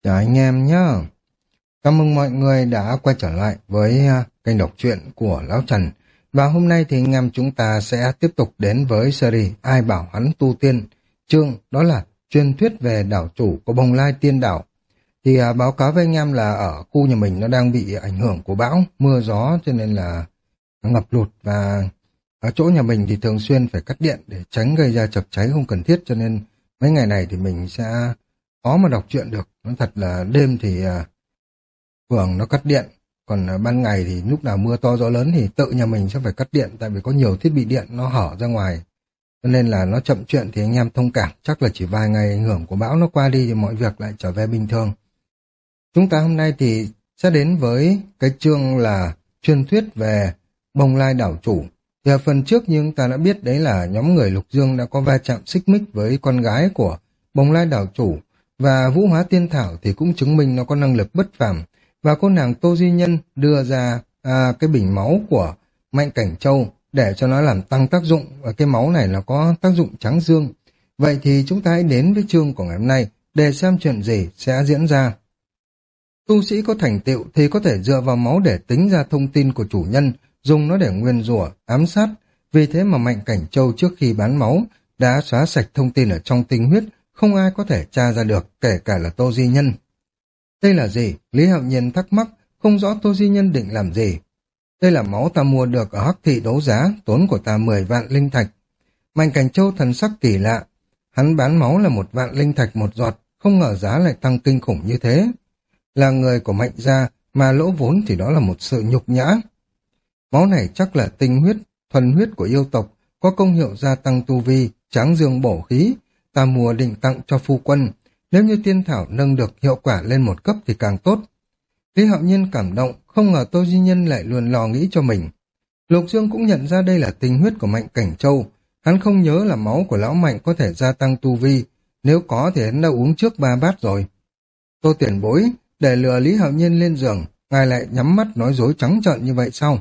Chào anh em nhé. Chào mừng mọi người đã quay trở lại với kênh đọc truyện của Lão Trần. Và hôm nay thì anh em chúng ta sẽ tiếp tục đến với series Ai bảo hắn tu tiên. Chương đó là truyền thuyết về đảo chủ của Bồng Lai Tiên Đảo. Thì báo cáo với anh em là ở khu nhà mình nó đang bị ảnh hưởng của bão, mưa gió cho nên là ngập lụt, và ở chỗ nhà mình thì thường xuyên phải cắt điện để tránh gây ra chập cháy không cần thiết, cho nên mấy ngày này thì mình sẽ khó mà đọc truyện được. Nó thật là đêm thì thường nó cắt điện, còn ban ngày thì lúc nào mưa to gió lớn thì tự nhà mình sẽ phải cắt điện, tại vì có nhiều thiết bị điện nó hở ra ngoài, cho nên là nó chậm chuyện thì anh em thông cảm. Chắc là chỉ vài ngày ảnh hưởng của bão nó qua đi thì mọi việc lại trở về bình thường. Chúng ta hôm nay thì sẽ đến với cái chương là truyền thuyết về Bồng Lai đảo chủ. Thì ở phần trước như chúng ta đã biết, đấy là nhóm người Lục Dương đã có va chạm xích mích với con gái của Bồng Lai đảo chủ, và Vũ Hóa Tiên Thảo thì cũng chứng minh nó có năng lực bất phàm, và cô nàng Tô Di Nhân đưa ra cái bình máu của Mạnh Cảnh Châu để cho nó làm tăng tác dụng, và cái máu này là có tác dụng tráng dương. Vậy thì chúng ta hãy đến với chương của ngày hôm nay để xem chuyện gì sẽ diễn ra. Tu sĩ có thành tựu thì có thể dựa vào máu để tính ra thông tin của chủ nhân, dùng nó để nguyền rủa, ám sát. Vì thế mà Mạnh Cảnh Châu trước khi bán máu đã xóa sạch thông tin ở trong tinh huyết, không ai có thể tra ra được, kể cả là Tô Di Nhân. Đây là gì? Lý Hạo Nhiên thắc mắc, không rõ Tô Di Nhân định làm gì. Đây là máu ta mua được ở Hắc Thị đấu giá, tốn của ta 10 vạn linh thạch. Mạnh Cảnh Châu thần sắc kỳ lạ. Hắn bán máu là 1 vạn linh thạch một giọt, không ngờ giá lại tăng kinh khủng như thế. Là người của Mạnh gia mà lỗ vốn thì đó là một sự nhục nhã. Máu này chắc là tinh huyết, thuần huyết của yêu tộc, có công hiệu gia tăng tu vi, tráng dương bổ khí. Ta mua định tặng cho phu quân, nếu như tiên thảo nâng được hiệu quả lên một cấp thì càng tốt. Lý Hạo Nhiên cảm động, không ngờ Tô Di Nhân lại luôn lo nghĩ cho mình. Lục Dương cũng nhận ra đây là tinh huyết của Mạnh Cảnh Châu. Hắn không nhớ là máu của lão Mạnh có thể gia tăng tu vi, nếu có thì hắn đã uống trước 3 bát rồi. Tô tiền bối, để lừa Lý Hạo Nhiên lên giường, ngài lại nhắm mắt nói dối trắng trợn như vậy sao?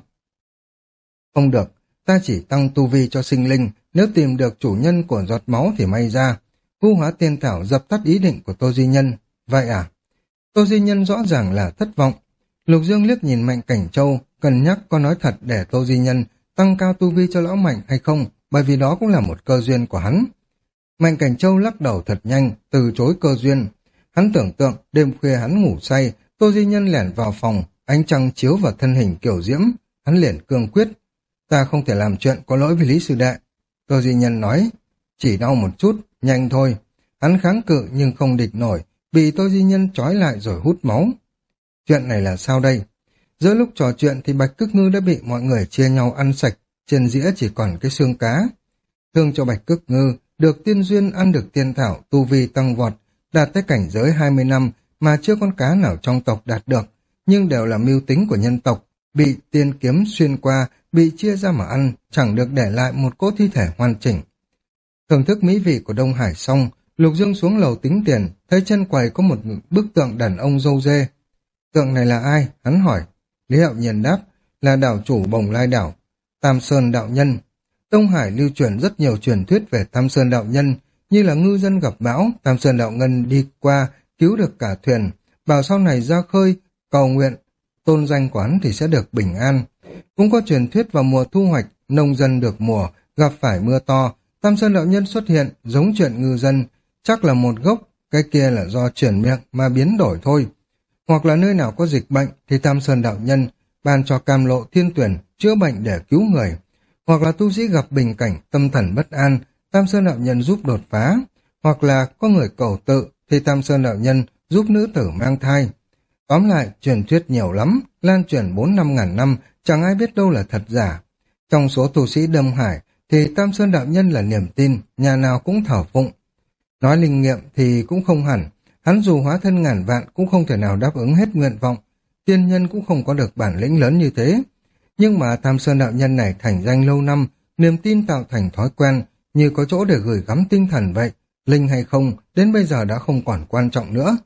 Không được, ta chỉ tăng tu vi cho sinh linh, nếu tìm được chủ nhân của giọt máu thì may ra. Vũ Hóa Tiên Thảo dập tắt ý định của Tô Di Nhân. Vậy à? Tô Di Nhân rõ ràng là thất vọng. Lục Dương liếc nhìn Mạnh Cảnh Châu, cân nhắc có nói thật để Tô Di Nhân tăng cao tu vi cho lão Mạnh hay không, bởi vì đó cũng là một cơ duyên của hắn. Mạnh Cảnh Châu lắc đầu thật nhanh, từ chối cơ duyên. Hắn tưởng tượng đêm khuya hắn ngủ say, Tô Di Nhân lẻn vào phòng, ánh trăng chiếu vào thân hình kiểu diễm, hắn liền cương quyết. Ta không thể làm chuyện có lỗi với Lý Sư Đệ. Tô Di Nhân nói, chỉ đau một chút, nhanh thôi. Hắn kháng cự nhưng không địch nổi, bị Tô Di Nhân trói lại rồi hút máu. Chuyện này là sao đây? Giữa lúc trò chuyện thì Bạch Cức Ngư đã bị mọi người chia nhau ăn sạch, trên dĩa chỉ còn cái xương cá. Thương cho Bạch Cức Ngư, được tiên duyên ăn được tiên thảo, tu vi tăng vọt, đạt tới cảnh giới 20 năm mà chưa con cá nào trong tộc đạt được, nhưng đều là mưu tính của nhân tộc, bị tiên kiếm xuyên qua, bị chia ra mà ăn, chẳng được để lại một cỗ thi thể hoàn chỉnh. Thưởng thức mỹ vị của Đông Hải xong, Lục Dương xuống lầu tính tiền, thấy chân quầy có một bức tượng đàn ông râu dê. Tượng này là ai? Hắn hỏi. Lý Hạo Nhiên đáp, là đảo chủ Bồng Lai đảo, Tam Sơn đạo nhân. Đông Hải lưu truyền rất nhiều truyền thuyết về Tam Sơn đạo nhân, như là ngư dân gặp bão, Tam Sơn đạo nhân đi qua, cứu được cả thuyền, bảo sau này ra khơi, cầu nguyện, tôn danh quán thì sẽ được bình an. Cũng có truyền thuyết vào mùa thu hoạch, nông dân được mùa, gặp phải mưa to, Tam Sơn đạo nhân xuất hiện, giống chuyện ngư dân, chắc là một gốc, cái kia là do chuyển miệng mà biến đổi thôi. Hoặc là nơi nào có dịch bệnh thì Tam Sơn đạo nhân ban cho Cam Lộ Thiên Tuyển chữa bệnh để cứu người. Hoặc là tu sĩ gặp bình cảnh tâm thần bất an, Tam Sơn đạo nhân giúp đột phá. Hoặc là có người cầu tự thì Tam Sơn đạo nhân giúp nữ tử mang thai. Tóm lại, truyền thuyết nhiều lắm, lan truyền 4-5 ngàn năm, chẳng ai biết đâu là thật giả. Trong số tu sĩ Đông Hải thì Tam Sơn đạo nhân là niềm tin, nhà nào cũng thờ phụng. Nói linh nghiệm thì cũng không hẳn, hắn dù hóa thân ngàn vạn cũng không thể nào đáp ứng hết nguyện vọng, tiên nhân cũng không có được bản lĩnh lớn như thế. Nhưng mà Tam Sơn đạo nhân này thành danh lâu năm, niềm tin tạo thành thói quen, như có chỗ để gửi gắm tinh thần vậy, linh hay không, đến bây giờ đã không còn quan trọng nữa.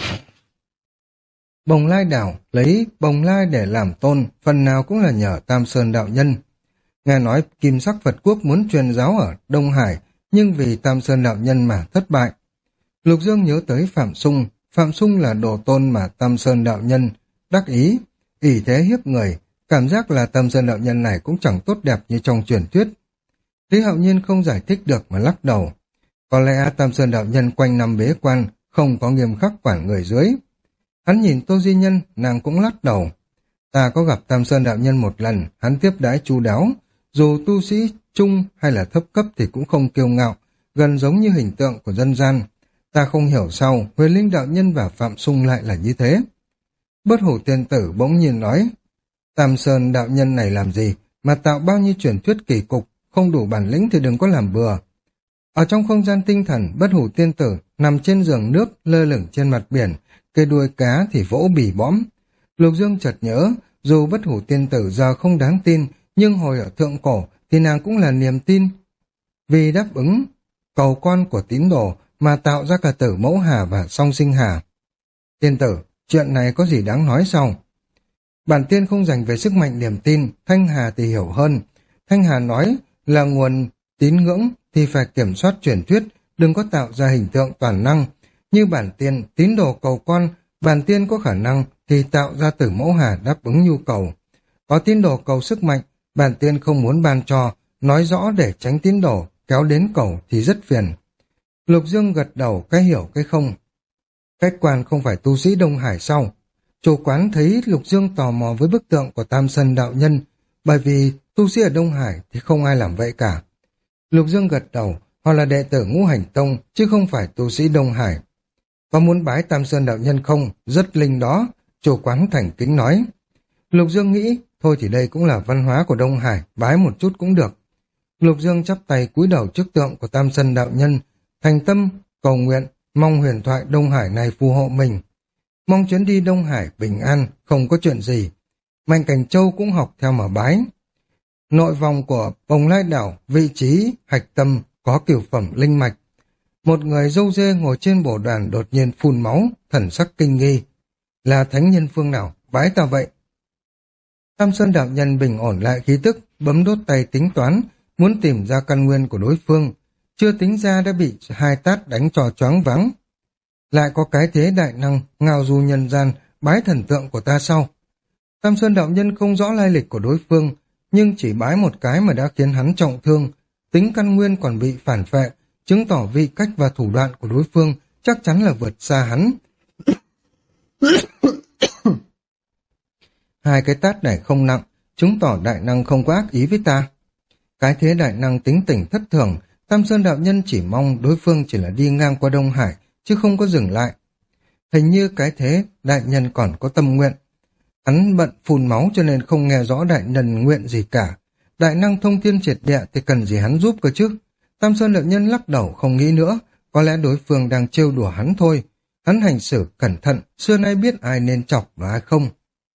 Bồng Lai đảo lấy Bồng Lai để làm tôn, phần nào cũng là nhờ Tam Sơn đạo nhân. Nghe nói Kim Sắc Phật Quốc muốn truyền giáo ở Đông Hải, nhưng vì Tam Sơn đạo nhân mà thất bại. Lục Dương nhớ tới Phạm Sung, Phạm Sung là đồ tôn mà Tam Sơn đạo nhân đắc ý, ỷ thế hiếp người, cảm giác là Tam Sơn đạo nhân này cũng chẳng tốt đẹp như trong truyền thuyết. Lý Hạo Nhiên không giải thích được mà lắc đầu. Có lẽ Tam Sơn đạo nhân quanh năm bế quan, không có nghiêm khắc quản người dưới. Hắn nhìn Tô Duy Nhân, nàng cũng lắc đầu. Ta có gặp Tam Sơn đạo nhân một lần, hắn tiếp đãi chu đáo, dù tu sĩ trung hay là thấp cấp thì cũng không kiêu ngạo, gần giống như hình tượng của dân gian. Ta không hiểu sao Huyền Linh đạo nhân và Phạm Sung lại là như thế. Bất Hủ Tiên Tử bỗng nhiên nói, Tam Sơn đạo nhân này làm gì mà tạo bao nhiêu truyền thuyết kỳ cục, không đủ bản lĩnh thì đừng có làm bừa. Ở trong không gian tinh thần, Bất Hủ Tiên Tử nằm trên giường nước lơ lửng trên mặt biển, cây đuôi cá thì vỗ bỉ bõm. Lục Dương chợt nhớ, dù Bất Hủ Tiên Tử giờ không đáng tin, nhưng hồi ở thượng cổ thì nàng cũng là niềm tin. Vì đáp ứng cầu con của tín đồ mà tạo ra cả Tử Mẫu Hà và Song Sinh Hà. Tiên tử, chuyện này có gì đáng nói sao? Bản tiên không dành về sức mạnh niềm tin, Thanh Hà thì hiểu hơn. Thanh Hà nói là nguồn tín ngưỡng thì phải kiểm soát truyền thuyết, đừng có tạo ra hình tượng toàn năng. Như bản tiên, tín đồ cầu con, bản tiên có khả năng thì tạo ra Tử Mẫu Hà đáp ứng nhu cầu. Có tín đồ cầu sức mạnh, bản tiên không muốn ban cho, nói rõ để tránh tín đồ, kéo đến cầu thì rất phiền. Lục Dương gật đầu, cái hiểu cái không. Khách quan không phải tu sĩ Đông Hải sau. Chủ quán thấy Lục Dương tò mò với bức tượng của Tam Sơn đạo nhân, bởi vì tu sĩ ở Đông Hải thì không ai làm vậy cả. Lục Dương gật đầu, họ là đệ tử Ngũ Hành Tông, chứ không phải tu sĩ Đông Hải. Có muốn bái Tam Sơn đạo nhân không? Rất linh đó, chủ quán thành kính nói. Lục Dương nghĩ, thôi thì đây cũng là văn hóa của Đông Hải, bái một chút cũng được. Lục Dương chắp tay cúi đầu trước tượng của Tam Sơn đạo nhân, thành tâm, cầu nguyện, mong huyền thoại Đông Hải này phù hộ mình. Mong chuyến đi Đông Hải bình an, không có chuyện gì. Mạnh Cảnh Châu cũng học theo mà bái. Nội vòng của Bồng Lai đảo, vị trí hạch tâm có cửu phẩm linh mạch. Một người râu dê ngồi trên bồ đoàn đột nhiên phun máu, thần sắc kinh nghi. Là thánh nhân phương nào, bái ta vậy? Tam Sơn đạo nhân bình ổn lại khí tức, bấm đốt tay tính toán, muốn tìm ra căn nguyên của đối phương. Chưa tính ra đã bị hai tát đánh cho choáng váng. Lại có cái thế đại năng, ngao du nhân gian, bái thần tượng của ta sau. Tam Sơn đạo nhân không rõ lai lịch của đối phương, nhưng chỉ bái một cái mà đã khiến hắn trọng thương. Tính căn nguyên còn bị phản phệ, chứng tỏ vị cách và thủ đoạn của đối phương chắc chắn là vượt xa hắn. Hai cái tát này không nặng, chứng tỏ đại năng không có ác ý với ta. Cái thế đại năng tính tình thất thường, Tam Sơn đạo nhân chỉ mong đối phương chỉ là đi ngang qua Đông Hải, chứ không có dừng lại. Hình như cái thế đại nhân còn có tâm nguyện. Hắn bận phun máu cho nên không nghe rõ đại nhân nguyện gì cả. Đại năng thông thiên triệt địa thì cần gì hắn giúp cơ chứ? Tam Sơn đạo nhân lắc đầu không nghĩ nữa, có lẽ đối phương đang trêu đùa hắn thôi. Hắn hành xử cẩn thận, xưa nay biết ai nên chọc và ai không.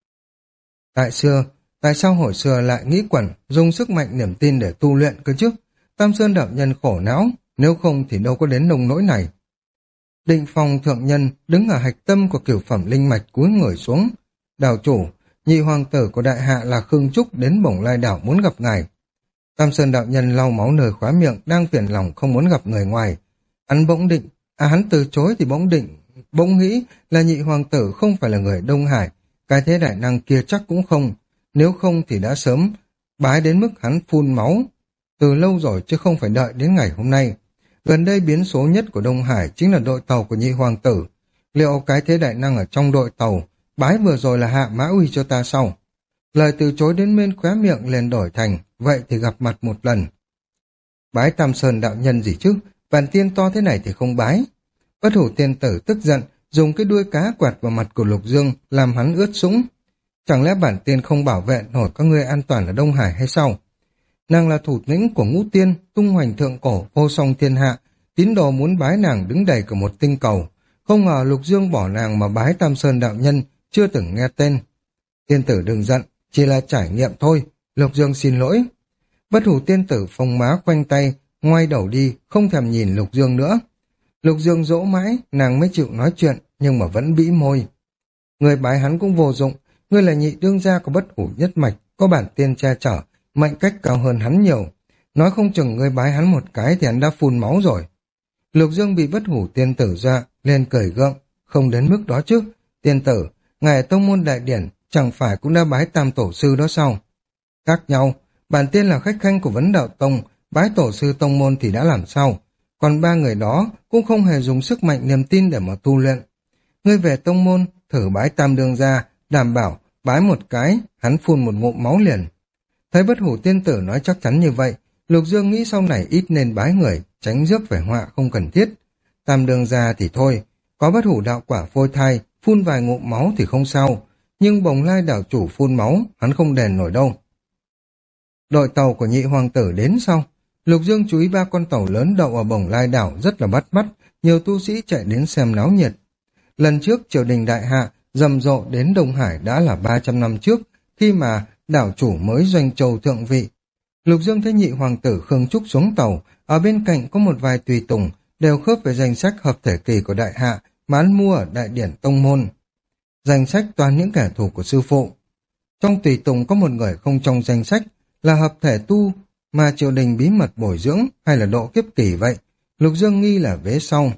Tại sao hồi xưa lại nghĩ quẩn, dùng sức mạnh niềm tin để tu luyện cơ chứ? Tam Sơn đạo nhân khổ não, nếu không thì đâu có đến nông nỗi này. Định Phong thượng nhân đứng ở hạch tâm của cửu phẩm linh mạch cúi người xuống. Đảo chủ, nhị hoàng tử của đại hạ là Khương Trúc đến Bồng Lai đảo muốn gặp ngài. Tam Sơn đạo nhân lau máu nơi khóe miệng, đang phiền lòng không muốn gặp người ngoài. Hắn từ chối thì bỗng nghĩ là nhị hoàng tử không phải là người Đông Hải, cái thế đại năng kia chắc cũng không, nếu không thì đã sớm bái đến mức hắn phun máu từ lâu rồi chứ không phải đợi đến ngày hôm nay. Gần đây biến số nhất của Đông Hải chính là đội tàu của nhị hoàng tử. Liệu cái thế đại năng ở trong đội tàu bái vừa rồi là hạ mã uy cho ta sau? Lời từ chối đến bên khóe miệng liền đổi thành, vậy thì gặp mặt một lần. Bái Tam Sơn đạo nhân gì chứ, bản tiên to thế này thì không bái. Bất Hủ Tiên Tử tức giận, dùng cái đuôi cá quạt vào mặt của Lục Dương, làm hắn ướt sũng. Chẳng lẽ bản tiên không bảo vệ nổi các ngươi an toàn ở Đông Hải hay sao? Nàng là thủ lĩnh của Ngũ Tiên, tung hoành thượng cổ, vô song thiên hạ, tín đồ muốn bái nàng đứng đầy cả một tinh cầu. Không ngờ Lục Dương bỏ nàng mà bái Tam Sơn đạo nhân, chưa từng nghe tên. Tiên tử đừng giận, chỉ là trải nghiệm thôi, Lục Dương xin lỗi. Bất Hủ Tiên Tử phồng má quanh tay, ngoay đầu đi, không thèm nhìn Lục Dương nữa. Lục Dương dỗ mãi, nàng mới chịu nói chuyện, nhưng mà vẫn bĩ môi. Người bái hắn cũng vô dụng, ngươi là nhị đương gia của Bất Hủ nhất mạch, có bản tiên che chở, mệnh cách cao hơn hắn nhiều. Nói không chừng ngươi bái hắn một cái thì hắn đã phun máu rồi. Lục Dương bị Bất Hủ Tiên Tử dọa, lên cười gượng. không đến mức đó chứ. Tiên tử, ngài ở tông môn đại điển chẳng phải cũng đã bái tam tổ sư đó sao? Khác nhau, bản tiên là khách khanh của vấn đạo tông, bái tổ sư tông môn thì đã làm sao? Còn ba người đó cũng không hề dùng sức mạnh niềm tin để mà tu luyện. Ngươi về tông môn, thử bái tam đương gia, đảm bảo, bái một cái, hắn phun một ngụm máu liền. Thấy Bất Hủ tiên tử nói chắc chắn như vậy, Lục Dương nghĩ sau này ít nên bái người, tránh rước phải họa không cần thiết. Tam đương gia thì thôi, có Bất Hủ đạo quả phôi thai, phun vài ngụm máu thì không sao, nhưng Bồng Lai đảo chủ phun máu, hắn không đền nổi đâu. Đội tàu của nhị hoàng tử đến sau, Lục Dương chú ý ba con tàu lớn đậu ở Bồng Lai đảo rất là bắt mắt, nhiều tu sĩ chạy đến xem náo nhiệt. Lần trước triều đình đại hạ rầm rộ đến Đông Hải đã là 300 năm trước, khi mà đảo chủ mới Doanh Châu thượng vị. Lục Dương thấy nhị hoàng tử Khương Trúc xuống tàu, ở bên cạnh có một vài tùy tùng, đều khớp với danh sách hợp thể kỳ của đại hạ, mà hắn mua ở đại điển tông môn. Danh sách toàn những kẻ thù của sư phụ. Trong tùy tùng có một người không trong danh sách, là hợp thể tu mà triều đình bí mật bồi dưỡng hay là độ kiếp kỳ vậy. Lục Dương nghi là vế sau.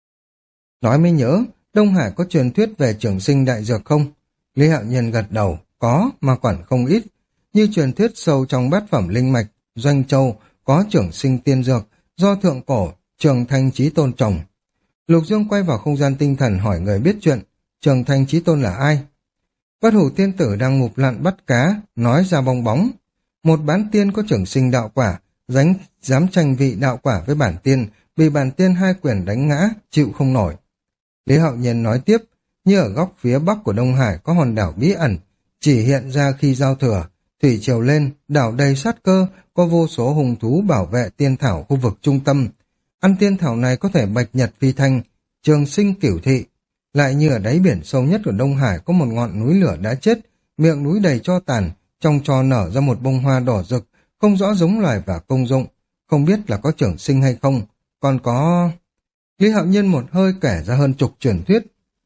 Nói mới nhớ, Đông Hải có truyền thuyết về trường sinh đại dược không? Lý Hạo Nhiên gật đầu, có mà quản không ít. Như truyền thuyết sâu trong bát phẩm linh mạch, Doanh Châu có trường sinh tiên dược, do thượng cổ, Trường Thanh Chí Tôn trồng. Lục Dương quay vào không gian tinh thần hỏi người biết chuyện, Trường Thanh Chí Tôn là ai? Bất Hủ tiên tử đang ngụp lặn bắt cá, nói ra bong bóng. Một bán tiên có trường sinh đạo quả, dám tranh vị đạo quả với bản tiên, bị bản tiên hai quyền đánh ngã, chịu không nổi. Lý Hạo Nhiên nói tiếp, như ở góc phía bắc của Đông Hải có hòn đảo bí ẩn, chỉ hiện ra khi giao thừa, thủy triều lên, đảo đầy sát cơ, có vô số hung thú bảo vệ tiên thảo khu vực trung tâm. Ăn tiên thảo này có thể bạch nhật phi thanh, trường sinh cửu thị. Lại như ở đáy biển sâu nhất của Đông Hải có một ngọn núi lửa đã chết, miệng núi đầy tro tàn, trong tro nở ra một bông hoa đỏ rực, không rõ giống loài và công dụng, không biết là có trường sinh hay không, còn có... Lý Hạo Nhiên một hơi kể ra hơn chục truyền thuyết.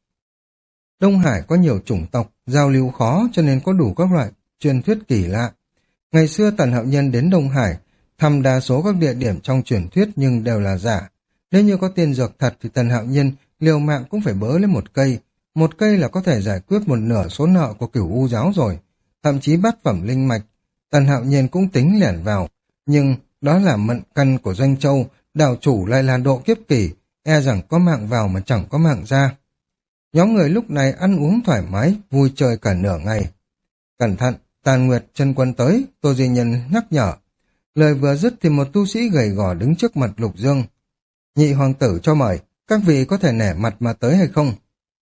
Đông Hải có nhiều chủng tộc, giao lưu khó cho nên có đủ các loại truyền thuyết kỳ lạ. Ngày xưa Tần Hạo Nhiên đến Đông Hải, thăm đa số các địa điểm trong truyền thuyết nhưng đều là giả. Nếu như có tiên dược thật thì Tần Hạo Nhiên liều mạng cũng phải bớ lên một cây là có thể giải quyết một nửa số nợ của Cửu U giáo rồi. Thậm chí bát phẩm linh mạch, Tần Hạo Nhiên cũng tính lẻn vào, nhưng đó là mận căn của Doanh Châu, đảo chủ lại là độ kiếp kỳ, e rằng có mạng vào mà chẳng có mạng ra. Nhóm người lúc này ăn uống thoải mái, vui chơi cả nửa ngày. Cẩn thận, Tàn Nguyệt chân quân tới, Tô Duy Nhân nhắc nhở. Lời vừa dứt thì một tu sĩ gầy gò đứng trước mặt Lục Dương. Nhị hoàng tử cho mời, các vị có thể nể mặt mà tới hay không?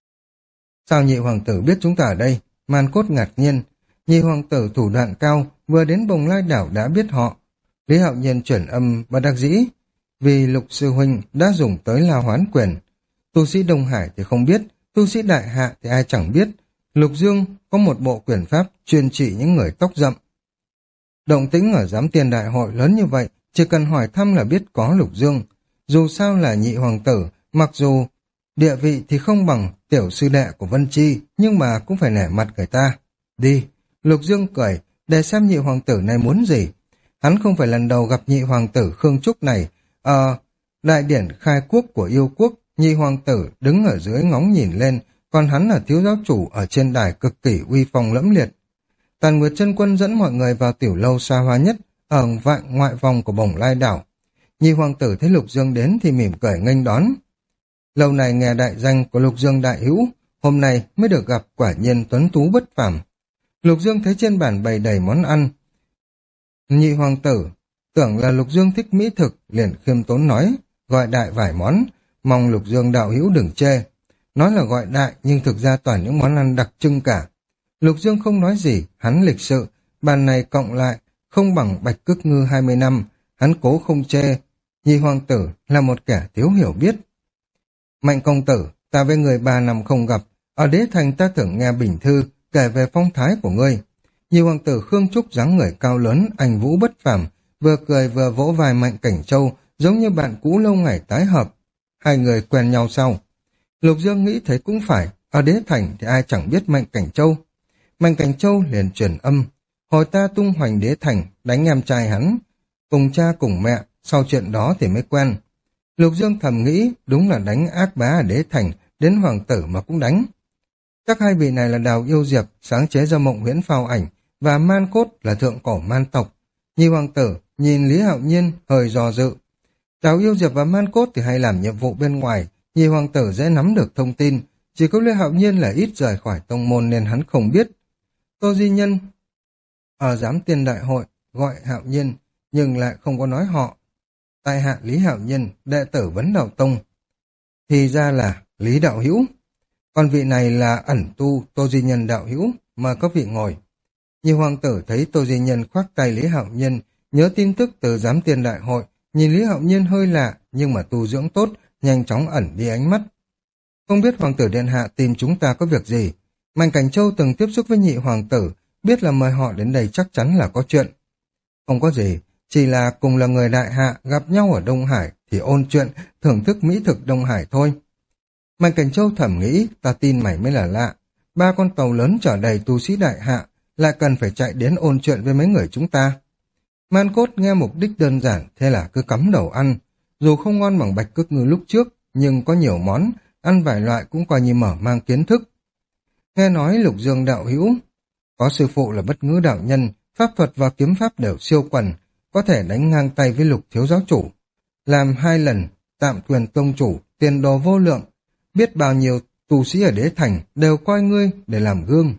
Sao nhị hoàng tử biết chúng ta ở đây? Man Cốt ngạc nhiên. Nhị hoàng tử thủ đoạn cao, vừa đến Bồng Lai đảo đã biết họ. Lý Hạo Nhiên chuyển âm bất đắc dĩ, vì Lục sư huynh đã dùng tới La Hoán quyền. Tu sĩ Đông Hải thì không biết, tu sĩ Đại Hạ thì ai chẳng biết. Lục Dương có một bộ quyền pháp chuyên trị những người tóc rậm. Động tĩnh ở Giám Tiên Đại hội lớn như vậy, chỉ cần hỏi thăm là biết có Lục Dương. Dù sao là nhị hoàng tử, mặc dù địa vị thì không bằng tiểu sư đệ của Vân Chi, nhưng mà cũng phải nể mặt người ta. Đi, Lục Dương cười, để xem nhị hoàng tử này muốn gì. Hắn không phải lần đầu gặp nhị hoàng tử Khương Trúc này. Đại điển khai quốc của yêu quốc, nhị hoàng tử đứng ở dưới ngóng nhìn lên, còn hắn là thiếu giáo chủ ở trên đài cực kỳ uy phong lẫm liệt. Tàn Nguyệt chân quân dẫn mọi người vào tiểu lâu xa hoa nhất ở ngoại vòng của Bồng Lai đảo. Nhị hoàng tử thấy Lục Dương đến thì mỉm cười nghênh đón. Lâu này nghe đại danh của Lục Dương đại hữu, hôm nay mới được gặp, quả nhiên tuấn tú bất phàm. Lục Dương thấy trên bàn bày đầy món ăn. Nhị hoàng tử tưởng là Lục Dương thích mỹ thực, liền khiêm tốn nói, gọi đại vài món, mong Lục Dương đạo hữu đừng chê. Nói là gọi đại nhưng thực ra toàn những món ăn đặc trưng cả. Lục Dương không nói gì, hắn lịch sự, bàn này cộng lại không bằng Bạch Cước Ngư 20 năm, hắn cố không chê. Nhị hoàng tử là một kẻ thiếu hiểu biết. Mạnh công tử, ta với người 3 năm không gặp, ở đế thành ta thường nghe bình thư kể về phong thái của ngươi. Nhị hoàng tử Khương Trúc dáng người cao lớn, anh vũ bất phàm, vừa cười vừa vỗ vai Mạnh Cảnh Châu, giống như bạn cũ lâu ngày tái hợp. Hai người quen nhau sau. Lục Dương nghĩ thấy cũng phải, ở đế thành thì ai chẳng biết Mạnh Cảnh Châu. Mạnh Cảnh Châu liền truyền âm, hồi ta tung hoành đế thành, đánh em trai hắn, cùng cha cùng mẹ, sau chuyện đó thì mới quen. Lục Dương thầm nghĩ, đúng là đánh ác bá ở đế thành, đến hoàng tử mà cũng đánh. Chắc hai vị này là Đào Yêu Diệp, sáng chế ra Mộng Huyễn Phao Ảnh, và Man Cốt là thượng cổ man tộc. Nhị hoàng tử nhìn Lý Hạo Nhiên hơi do dự. Đào Yêu Diệp và Man Cốt thì hay làm nhiệm vụ bên ngoài, nhị hoàng tử dễ nắm được thông tin, chỉ có Lý Hạo Nhiên là ít rời khỏi tông môn nên hắn không biết. Tô Di Nhân ở giám tiên đại hội gọi Hạo Nhiên nhưng lại không có nói họ. Tại hạ Lý Hạo Nhiên, đệ tử Vấn Đạo Tông. Thì ra là Lý đạo hữu. Còn vị này là ẩn tu Tô Di Nhân đạo hữu, mời các vị ngồi. Nhị hoàng tử thấy Tô Di Nhân khoác tay Lý Hạo Nhiên, nhớ tin tức từ giám tiên đại hội, nhìn Lý Hạo Nhiên hơi lạ nhưng mà tu dưỡng tốt, nhanh chóng ẩn đi ánh mắt. Không biết hoàng tử điện hạ tìm chúng ta có việc gì? Mạnh Cảnh Châu từng tiếp xúc với nhị hoàng tử, biết là mời họ đến đây chắc chắn là có chuyện. Không có gì, chỉ là cùng là người đại hạ gặp nhau ở Đông Hải thì ôn chuyện, thưởng thức mỹ thực Đông Hải thôi. Mạnh Cảnh Châu thầm nghĩ, ta tin mày mới là lạ. 3 con tàu lớn chở đầy tu sĩ đại hạ, lại cần phải chạy đến ôn chuyện với mấy người chúng ta. Man Cốt nghe mục đích đơn giản, thế là cứ cắm đầu ăn. Dù không ngon bằng bạch cước ngư lúc trước, nhưng có nhiều món, ăn vài loại cũng coi như mở mang kiến thức. Nghe nói Lục Dương đạo hữu, có sư phụ là Bất Ngữ đạo nhân, pháp thuật và kiếm pháp đều siêu quần, có thể đánh ngang tay với Lục thiếu giáo chủ. Làm 2 lần, tạm quyền tông chủ, tiền đồ vô lượng, biết bao nhiêu tu sĩ ở đế thành đều coi ngươi để làm gương.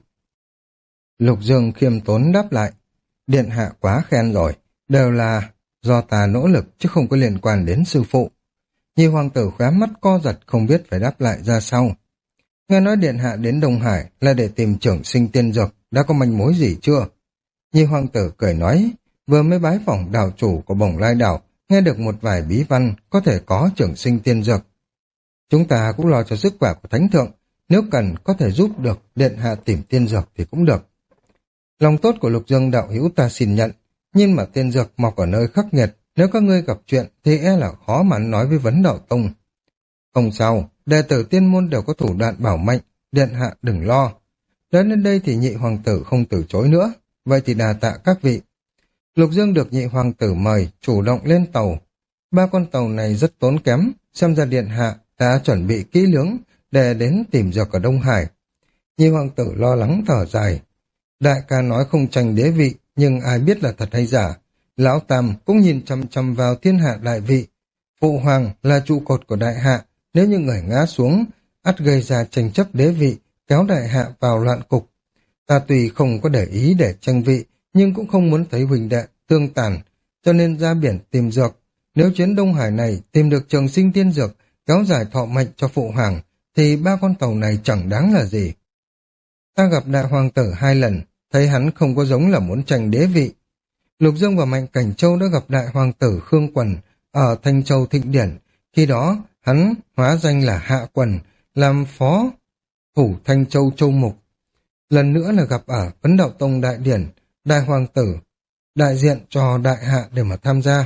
Lục Dương khiêm tốn đáp lại, điện hạ quá khen rồi, đều là do ta nỗ lực chứ không có liên quan đến sư phụ. Nhi hoàng tử khóe mắt co giật không biết phải đáp lại ra sao. Nghe nói điện hạ đến Đông Hải là để tìm trưởng sinh tiên dược, đã có manh mối gì chưa? Nhi hoàng tử cười nói, vừa mới bái phỏng đảo chủ của Bồng Lai đảo, nghe được một vài bí văn có thể có trưởng sinh tiên dược. Chúng ta cũng lo cho sức khỏe của thánh thượng, nếu cần có thể giúp được điện hạ tìm tiên dược thì cũng được. Lòng tốt của Lục Dương đạo hữu ta xin nhận, nhưng mà tiên dược mọc ở nơi khắc nghiệt, nếu các ngươi gặp chuyện thì e là khó mà nói với Vấn Đạo Tông. Không sao, đệ tử tiên môn đều có thủ đoạn bảo mệnh, điện hạ đừng lo. Đến đây thì nhị hoàng tử không từ chối nữa, vậy thì đà tạ các vị. Lục Dương được nhị hoàng tử mời, chủ động lên tàu. 3 con tàu này rất tốn kém, xem ra điện hạ đã chuẩn bị kỹ lưỡng để đến tìm dược ở Đông Hải. Nhị hoàng tử lo lắng thở dài. Đại ca nói không tranh đế vị, nhưng ai biết là thật hay giả. Lão Tam cũng nhìn chăm chăm vào thiên hạ đại vị. Phụ hoàng là trụ cột của đại hạ, nếu như người ngã xuống, ắt gây ra tranh chấp đế vị, kéo đại hạ vào loạn cục. Ta tuy không có để ý để tranh vị, nhưng cũng không muốn thấy huỳnh đệ tương tàn, cho nên ra biển tìm dược. Nếu chuyến Đông Hải này tìm được trường sinh tiên dược, kéo dài thọ mệnh cho phụ hoàng, thì 3 con tàu này chẳng đáng là gì. Ta gặp đại hoàng tử 2 lần, thấy hắn không có giống là muốn tranh đế vị. Lục Dương và Mạnh Cảnh Châu đã gặp đại hoàng tử Khương Quần ở Thanh Châu Thịnh Điển, khi đó hắn hóa danh là Hạ Quần, làm phó thủ Thanh Châu Châu Mục. Lần nữa là gặp ở Vấn Đạo Tông Đại Điển, đại hoàng tử đại diện cho đại hạ để mà tham gia.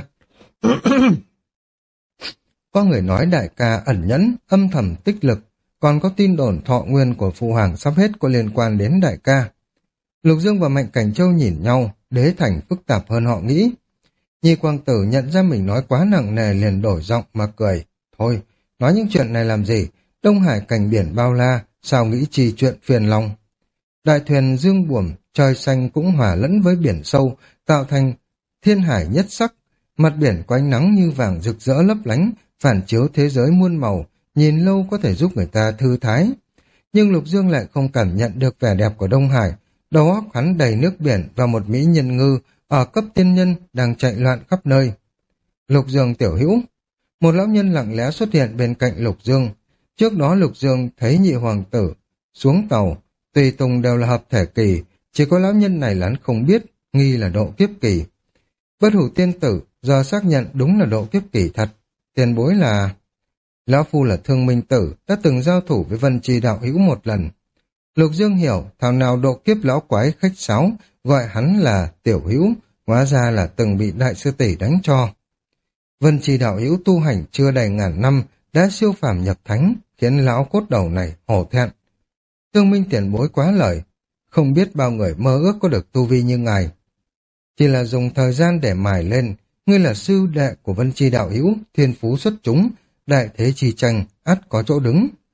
Có người nói đại ca ẩn nhẫn, âm thầm tích lực, còn có tin đồn thọ nguyên của phụ hoàng sắp hết có liên quan đến đại ca. Lục Dương và Mạnh Cảnh Châu nhìn nhau, đế thành phức tạp hơn họ nghĩ. Nhi quang tử nhận ra mình nói quá nặng nề liền đổi giọng mà cười. Thôi, nói những chuyện này làm gì, Đông Hải cảnh biển bao la, sao nghĩ chi chuyện phiền lòng. Đại thuyền dương buồm, trời xanh cũng hòa lẫn với biển sâu, tạo thành thiên hải nhất sắc. Mặt biển có ánh nắng như vàng rực rỡ lấp lánh, phản chiếu thế giới muôn màu, nhìn lâu có thể giúp người ta thư thái. Nhưng Lục Dương lại không cảm nhận được vẻ đẹp của Đông Hải, đầu óc hắn đầy nước biển và một mỹ nhân ngư ở cấp tiên nhân đang chạy loạn khắp nơi. Lục Dương tiểu hữu, một lão nhân lặng lẽ xuất hiện bên cạnh Lục Dương. Trước đó Lục Dương thấy nhị hoàng tử xuống tàu, tùy tùng đều là hợp thể kỳ, chỉ có lão nhân này là hắn không biết, nghi là độ kiếp kỳ. Bất Hủ tiên tử giờ xác nhận đúng là độ kiếp kỳ thật. Tiền bối là lão phu là Thương Minh Tử, đã từng giao thủ với Vân Chi đạo hữu một lần. Lục Dương hiểu, thảo nào độ kiếp lão quái khách sáo, gọi hắn là tiểu hữu, hóa ra là từng bị đại sư tỷ đánh cho. Vân Chi đạo hữu tu hành chưa đầy ngàn năm, đã siêu phàm nhập thánh, khiến lão cốt đầu này hổ thẹn. Thương Minh tiền bối quá lời, không biết bao người mơ ước có được tu vi như ngài. Chỉ là dùng thời gian để mài lên, ngươi là sư đệ của Vân Chi đạo hữu, thiên phú xuất chúng, đại thế chi tranh, ắt có chỗ đứng.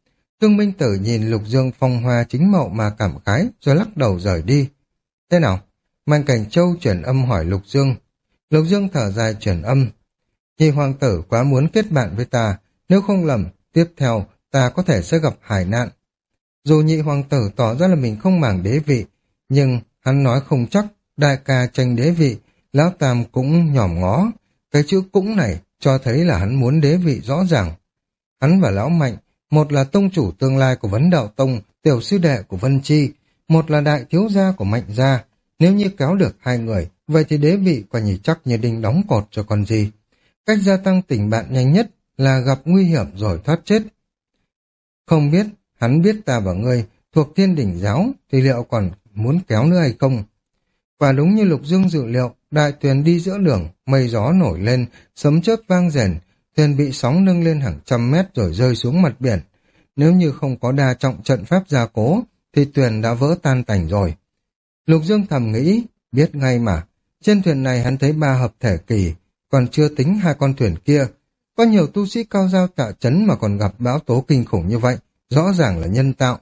Thương Minh Tử nhìn Lục Dương phong hoa chính mậu mà cảm khái, rồi lắc đầu rời đi. Thế nào? Mạnh Cảnh Châu chuyển âm hỏi Lục Dương. Lục Dương thở dài chuyển âm. Nhị hoàng tử quá muốn kết bạn với ta, nếu không lầm, tiếp theo ta có thể sẽ gặp hải nạn. Dù nhị hoàng tử tỏ ra là mình không màng đế vị, nhưng hắn nói không chắc, đại ca tranh đế vị, lão tam cũng nhòm ngó. Cái chữ cũng này cho thấy là hắn muốn đế vị rõ ràng. Hắn và lão Mạnh, một là tông chủ tương lai của Vấn Đạo Tông, tiểu sư đệ của Vân Chi, một là đại thiếu gia của Mạnh gia. Nếu như kéo được hai người, vậy thì đế vị quả nhỉ chắc như đinh đóng cột cho con gì. Cách gia tăng tình bạn nhanh nhất là gặp nguy hiểm rồi thoát chết. Không biết, hắn biết ta và ngươi thuộc Thiên Đỉnh giáo thì liệu còn muốn kéo nữa hay không? Và đúng như Lục Dương dự liệu, đại thuyền đi giữa đường, mây gió nổi lên, sấm chớp vang rền, thuyền bị sóng nâng lên hàng trăm mét rồi rơi xuống mặt biển. Nếu như không có đa trọng trận pháp gia cố, thì thuyền đã vỡ tan tành rồi. Lục Dương thầm nghĩ, biết ngay mà, trên thuyền này hắn thấy 3 hợp thể kỳ, còn chưa tính 2 con thuyền kia. Có nhiều tu sĩ cao dao tạ chấn mà còn gặp bão tố kinh khủng như vậy, rõ ràng là nhân tạo.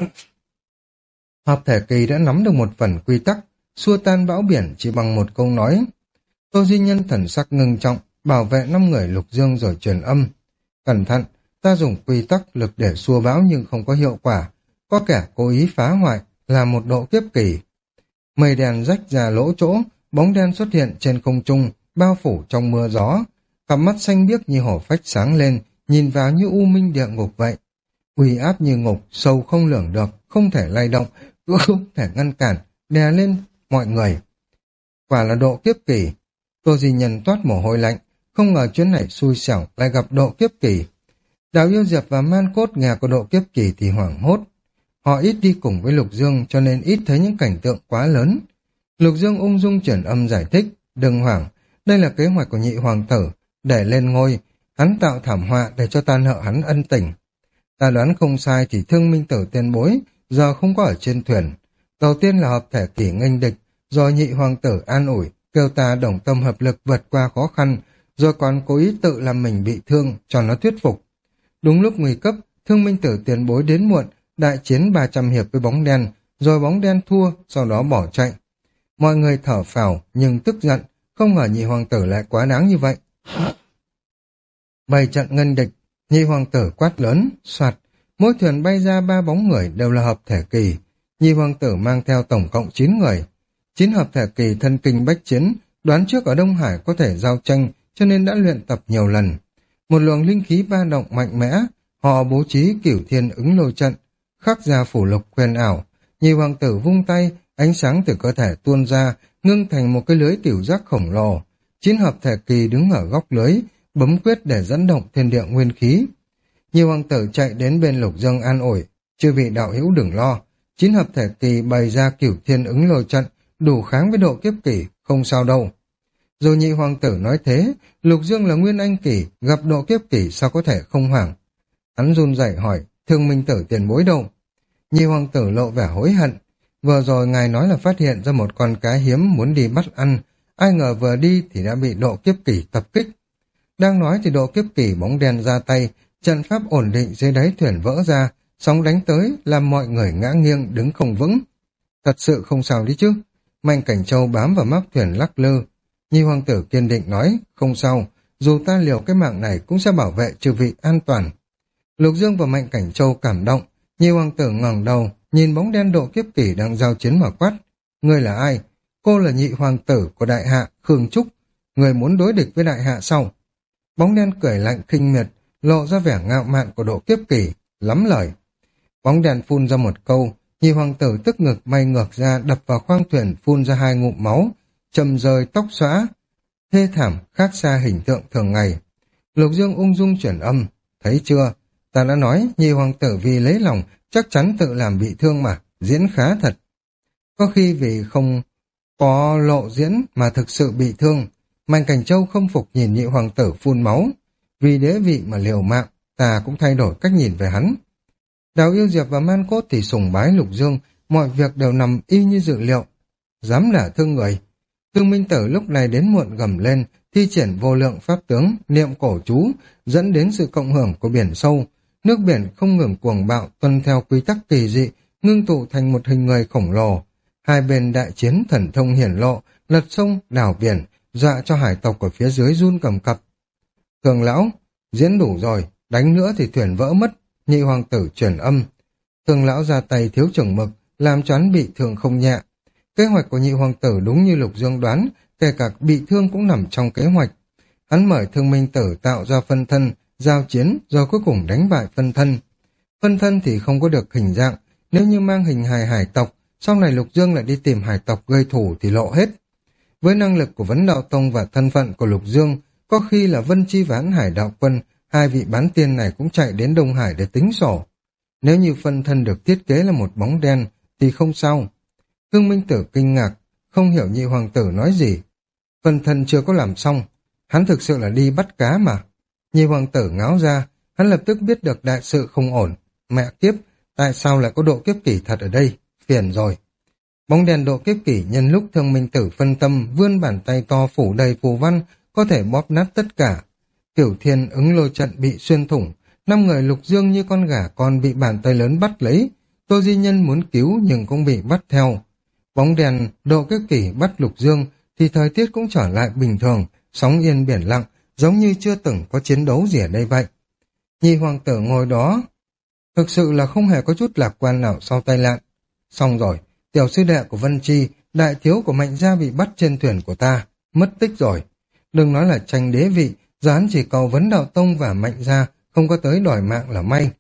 Hợp thể kỳ đã nắm được một phần quy tắc, xua tan bão biển chỉ bằng một câu nói. Tô Di Nhân thần sắc ngưng trọng, bảo vệ 5 người Lục Dương rồi truyền âm. Cẩn thận, ta dùng quy tắc lực để xua bão nhưng không có hiệu quả. Có kẻ cố ý phá hoại là một độ kiếp kỳ. Mây đen rách ra lỗ chỗ, bóng đen xuất hiện trên không trung, bao phủ trong mưa gió. Cặp mắt xanh biếc như hổ phách sáng lên, nhìn vào như u minh địa ngục vậy. Uy áp như ngục, sâu không lường được, không thể lay động, cũng không thể ngăn cản, đè lên mọi người. Quả là độ kiếp kỳ. Tô Di Nhân toát mồ hôi lạnh, không ngờ chuyến này xui xẻo lại gặp độ kiếp kỳ. Đào Yêu Diệp và Man Cốt nghe có độ kiếp kỳ thì hoảng hốt. Họ ít đi cùng với Lục Dương cho nên ít thấy những cảnh tượng quá lớn. Lục Dương ung dung chuyển âm giải thích, đừng hoảng, đây là kế hoạch của nhị hoàng tử, để lên ngôi, hắn tạo thảm họa để cho ta nợ hắn ân tình. Ta đoán không sai thì Thương Minh Tử tiền bối, giờ không có ở trên thuyền. Đầu tiên là hợp thể kỷ nghênh địch, rồi nhị hoàng tử an ủi, kêu ta đồng tâm hợp lực vượt qua khó khăn, rồi còn cố ý tự làm mình bị thương, cho nó thuyết phục. Đúng lúc nguy cấp, Thương Minh Tử tiền bối đến muộn, đại chiến 300 hiệp với bóng đen, rồi bóng đen thua, sau đó bỏ chạy. Mọi người thở phào nhưng tức giận, không ngờ nhị hoàng tử lại quá đáng như vậy. Bày trận ngân địch, nhị hoàng tử quát lớn, soạt, mỗi thuyền bay ra 3 bóng người đều là hợp thể kỳ. Nhị hoàng tử mang theo tổng cộng 9 người. 9 hợp thể kỳ thân kinh bách chiến, đoán trước ở Đông Hải có thể giao tranh, cho nên đã luyện tập nhiều lần. Một luồng linh khí ba động mạnh mẽ, họ bố trí Cửu Thiên ứng lôi trận, khắc ra phủ lục huyền ảo. Nhị hoàng tử vung tay, ánh sáng từ cơ thể tuôn ra, ngưng thành một cái lưới tiểu giác khổng lồ. 9 hợp thể kỳ đứng ở góc lưới, bấm quyết để dẫn động thiên địa nguyên khí. Nhị hoàng tử chạy đến bên Lục Dương an ủi, chư vị đạo hữu đừng lo, 9 hợp thể kỳ bày ra Cửu Thiên ứng lôi trận, đủ kháng với độ kiếp kỳ, không sao đâu. Rồi nhị hoàng tử nói thế, Lục Dương là nguyên anh kỳ, gặp độ kiếp kỳ sao có thể không hoảng. Hắn run rẩy hỏi, Thương Minh Tử tiền bối đâu? Nhị hoàng tử lộ vẻ hối hận. Vừa rồi ngài nói là phát hiện ra một con cá hiếm muốn đi bắt ăn, ai ngờ vừa đi thì đã bị độ kiếp kỳ tập kích. Đang nói thì độ kiếp kỳ bóng đen ra tay, trận pháp ổn định dưới đáy thuyền vỡ ra, sóng đánh tới làm mọi người ngã nghiêng đứng không vững. Thật sự không sao đi chứ? Mạnh Cảnh Châu bám vào mép thuyền lắc lư. Nhi hoàng tử kiên định nói, không sao, dù ta liều cái mạng này cũng sẽ bảo vệ chư vị an toàn. Lục Dương và Mạnh Cảnh Châu cảm động, Nhi hoàng tử ngẩng đầu, nhìn bóng đen độ kiếp kỳ đang giao chiến mà quát. Ngươi là ai? Cô là nhị hoàng tử của đại hạ Khương Trúc, người muốn đối địch với đại hạ sau. Bóng đen cười lạnh khinh miệt, lộ ra vẻ ngạo mạn của độ kiếp kỳ, lắm lời. Bóng đen phun ra một câu, nhị hoàng tử tức ngực bay ngược ra đập vào khoang thuyền phun ra 2 ngụm máu, chầm rơi tóc xõa, thê thảm khác xa hình tượng thường ngày. Lục Dương ung dung chuyển âm, thấy chưa, ta đã nói nhị hoàng tử vì lấy lòng chắc chắn tự làm bị thương mà, diễn khá thật. Có khi vì không có lộ diễn mà thực sự bị thương. Mạnh Cảnh Châu không phục nhìn nhị hoàng tử phun máu, vì đế vị mà liều mạng, ta cũng thay đổi cách nhìn về hắn. Đào Yêu Diệp và Man Cốt thì sùng bái Lục Dương, mọi việc đều nằm y như dự liệu. Dám đả thương người. Thương Minh Tử lúc này đến muộn gầm lên, thi triển vô lượng pháp tướng, niệm cổ chú, dẫn đến sự cộng hưởng của biển sâu. Nước biển không ngừng cuồng bạo tuân theo quy tắc kỳ dị, ngưng tụ thành một hình người khổng lồ. Hai bên đại chiến thần thông hiển lộ, lật sông, đảo biển, dọa cho hải tộc ở phía dưới run cầm cập. Thường lão, diễn đủ rồi, đánh nữa thì thuyền vỡ mất, nhị hoàng tử truyền âm. Thường lão ra tay thiếu chừng mực, làm cho hắn bị thương không nhẹ. Kế hoạch của nhị hoàng tử đúng như Lục Dương đoán, kể cả bị thương cũng nằm trong kế hoạch. Hắn mời Thương Minh Tử tạo ra phân thân, giao chiến, rồi cuối cùng đánh bại phân thân. Phân thân thì không có được hình dạng, nếu như mang hình hài hải tộc, sau này Lục Dương lại đi tìm hải tộc gây thủ thì lộ hết. Với năng lực của Vấn Đạo Tông và thân phận của Lục Dương, có khi là Vân Chi và Hãn Hải Đạo Quân, hai vị bán tiên này cũng chạy đến Đông Hải để tính sổ. Nếu như phân thân được thiết kế là một bóng đen, thì không sao. Thương Minh Tử kinh ngạc, không hiểu nhị hoàng tử nói gì. Phân thân chưa có làm xong, hắn thực sự là đi bắt cá mà. Nhị hoàng tử ngáo ra, hắn lập tức biết được đại sự không ổn. Mẹ kiếp, tại sao lại có độ kiếp kỷ thật ở đây? Phiền rồi. Bóng đèn độ kiếp kỷ nhân lúc Thương Minh Tử phân tâm vươn bàn tay to phủ đầy phù văn, có thể bóp nát tất cả. Tiểu Thiên ứng lôi trận bị xuyên thủng, 5 người Lục Dương như con gà con bị bàn tay lớn bắt lấy. Tô Di Nhân muốn cứu nhưng cũng bị bắt theo. Bóng đèn độ kiếp kỷ bắt Lục Dương thì thời tiết cũng trở lại bình thường, sóng yên biển lặng, giống như chưa từng có chiến đấu gì ở đây vậy. Nhị hoàng tử ngồi đó, thực sự là không hề có chút lạc quan nào sau tai nạn. Xong rồi, tiểu sư đệ của Vân Chi, đại thiếu của Mạnh Gia bị bắt trên thuyền của ta, mất tích rồi. Đừng nói là tranh đế vị, giờ hắn chỉ cầu Vấn Đạo Tông và Mạnh Gia không có tới đòi mạng là may.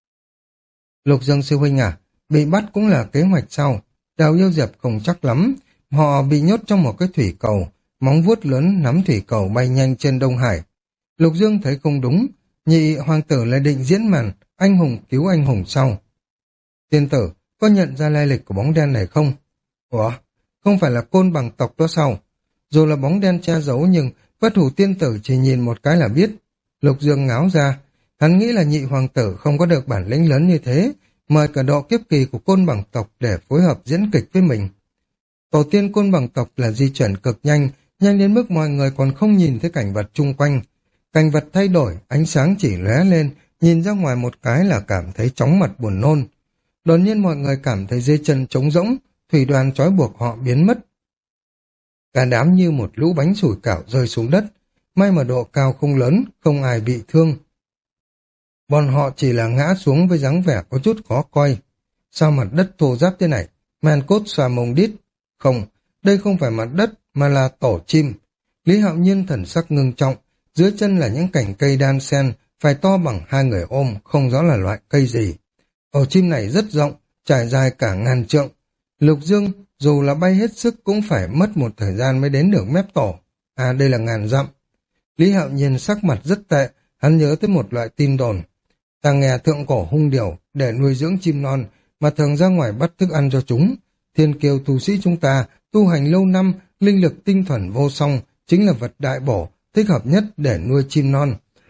Lục Dương sư huynh à, bị bắt cũng là kế hoạch sau. Đào Yêu Diệp không chắc lắm, họ bị nhốt trong một cái thủy cầu, móng vuốt lớn nắm thủy cầu bay nhanh trên Đông Hải. Lục Dương thấy không đúng, nhị hoàng tử lại định diễn màn anh hùng cứu anh hùng sau. Tiên tử, có nhận ra lai lịch của bóng đen này không? Ủa, không phải là Côn Bằng tộc đó sao? Dù là bóng đen che giấu nhưng Bất Hủ tiên tử chỉ nhìn một cái là biết. Lục Dương ngáo ra, hắn nghĩ là nhị hoàng tử không có được bản lĩnh lớn như thế, mời cả độ kiếp kỳ của Côn Bằng tộc để phối hợp diễn kịch với mình. Tổ tiên Côn Bằng tộc là di chuyển cực nhanh, nhanh đến mức mọi người còn không nhìn thấy cảnh vật chung quanh. Cảnh vật thay đổi, ánh sáng chỉ lóe lên, nhìn ra ngoài một cái là cảm thấy chóng mặt buồn nôn. Đột nhiên mọi người cảm thấy dưới chân trống rỗng, thủy đoàn trói buộc họ biến mất. Cả đám như một lũ bánh sủi cảo rơi xuống đất, may mà độ cao không lớn, không ai bị thương. Bọn họ chỉ là ngã xuống với dáng vẻ có chút khó coi. Sao mặt đất thô ráp thế này? Man cốt xòa mông đít. Không, đây không phải mặt đất mà là tổ chim. Lý Hạo Nhiên thần sắc ngưng trọng, dưới chân là những cành cây đan sen, phải to bằng hai người ôm, không rõ là loại cây gì. Tổ chim này rất rộng, trải dài cả ngàn trượng. Lục Dương dù là bay hết sức cũng phải mất một thời gian mới đến được mép tổ. À, đây là ngàn dặm. Lý Hạo Nhiên sắc mặt rất tệ, hắn nhớ tới một loại tin đồn. Ta nghe thượng cổ hung điểu để nuôi dưỡng chim non mà thường ra ngoài bắt thức ăn cho chúng. Thiên kiều tu sĩ chúng ta tu hành lâu năm, linh lực tinh thuần vô song, chính là vật đại bổ, thích hợp nhất để nuôi chim non.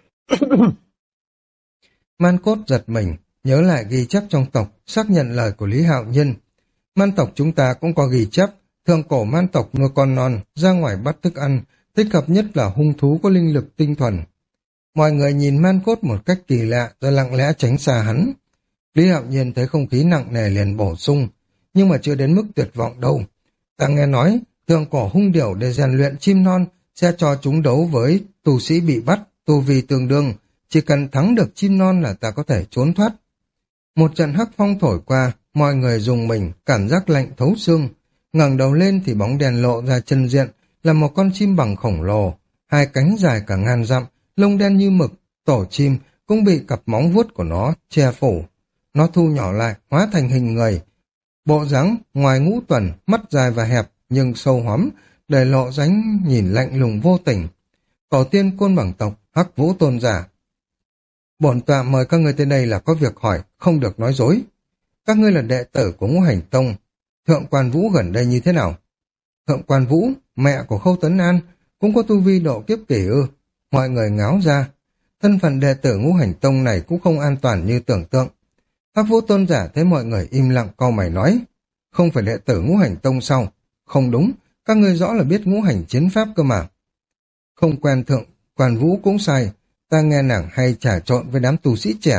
Man Cốt giật mình, nhớ lại ghi chép trong tộc, xác nhận lời của Lý Hạo Nhiên. Man tộc chúng ta cũng có ghi chép, thượng cổ man tộc nuôi con non, ra ngoài bắt thức ăn, thích hợp nhất là hung thú có linh lực tinh thuần. Mọi người nhìn Man Cốt một cách kỳ lạ rồi lặng lẽ tránh xa hắn. Lý Hạo Nhiên thấy không khí nặng nề liền bổ sung, nhưng mà chưa đến mức tuyệt vọng đâu. Ta nghe nói, thượng cổ hung điểu để rèn luyện chim non sẽ cho chúng đấu với tu sĩ bị bắt, tu vi tương đương, chỉ cần thắng được chim non là ta có thể trốn thoát. Một trận hắc phong thổi qua, mọi người rùng mình, cảm giác lạnh thấu xương. Ngẩng đầu lên thì bóng đèn lộ ra chân diện, là một con chim bằng khổng lồ, hai cánh dài cả ngàn dặm, lông đen như mực, tổ chim cũng bị cặp móng vuốt của nó che phủ. Nó thu nhỏ lại, hóa thành hình người. Bộ dáng ngoài ngũ tuần, mắt dài và hẹp, nhưng sâu hoắm, để lộ dáng nhìn lạnh lùng vô tình. Tổ tiên Côn Bằng tộc, Hắc Vũ tôn giả. Bổn tọa mời các ngươi tới đây là có việc hỏi, không được nói dối. Các ngươi là đệ tử của Ngũ Hành Tông. Thượng Quan Vũ gần đây như thế nào? Thượng Quan Vũ, mẹ của Khâu Tấn An, cũng có tu vi độ kiếp kỷ ư? Mọi người ngáo ra. Thân phận đệ tử Ngũ Hành Tông này cũng không an toàn như tưởng tượng. Hắc Vũ tôn giả thấy mọi người im lặng cau mày nói, không phải đệ tử Ngũ Hành Tông sao? Không đúng, các ngươi rõ là biết ngũ hành chiến pháp cơ mà. Không quen Thượng Quan Vũ cũng sai, ta nghe nàng hay trà trộn với đám tu sĩ trẻ.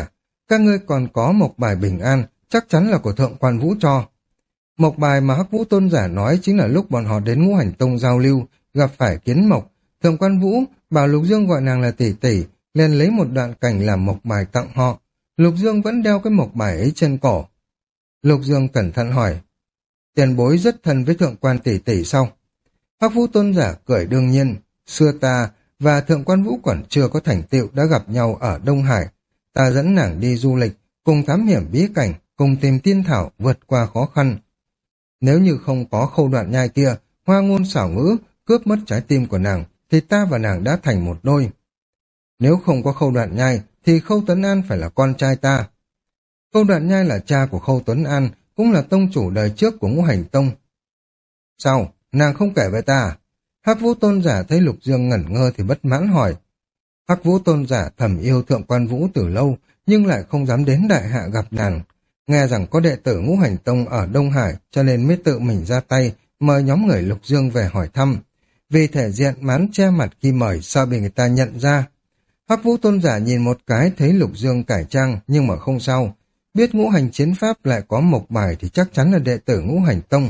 Các ngươi còn có mộc bài bình an, chắc chắn là của Thượng Quan Vũ cho. Mộc bài mà Hắc Vũ Tôn giả nói chính là lúc bọn họ đến Ngũ Hành Tông giao lưu, gặp phải Kiến Mộc. Thượng Quan Vũ bảo Lục Dương gọi nàng là tỷ tỷ, liền lấy một đoạn cảnh làm mộc bài tặng họ. Lục Dương vẫn đeo cái mộc bài ấy trên cổ. Lục Dương cẩn thận hỏi, tiền bối rất thân với Thượng Quan tỷ tỷ sao? Hắc Vũ Tôn giả cười đương nhiên, xưa ta và Thượng Quan Vũ còn chưa có thành tựu đã gặp nhau ở Đông Hải. Ta dẫn nàng đi du lịch, cùng thám hiểm bí cảnh, cùng tìm tiên thảo vượt qua khó khăn. Nếu như không có Khâu Đoạn Nhai kia, hoa ngôn xảo ngữ, cướp mất trái tim của nàng, thì ta và nàng đã thành một đôi. Nếu không có Khâu Đoạn Nhai, thì Khâu Tuấn An phải là con trai ta. Khâu Đoạn Nhai là cha của Khâu Tuấn An, cũng là tông chủ đời trước của Ngũ Hành Tông. Sao? Nàng không kể với ta à? Hắc Vũ Tôn giả thấy Lục Dương ngẩn ngơ thì bất mãn hỏi. Hắc Vũ Tôn giả thầm yêu Thượng Quan Vũ từ lâu, nhưng lại không dám đến đại hạ gặp nàng. Nghe rằng có đệ tử Ngũ Hành Tông ở Đông Hải, cho nên mới tự mình ra tay, mời nhóm người Lục Dương về hỏi thăm. Vì thể diện mán che mặt khi mời, sợ bị người ta nhận ra. Hắc Vũ Tôn giả nhìn một cái thấy Lục Dương cải trang, nhưng mà không sao. Biết Ngũ Hành Chiến Pháp lại có mộc bài thì chắc chắn là đệ tử Ngũ Hành Tông.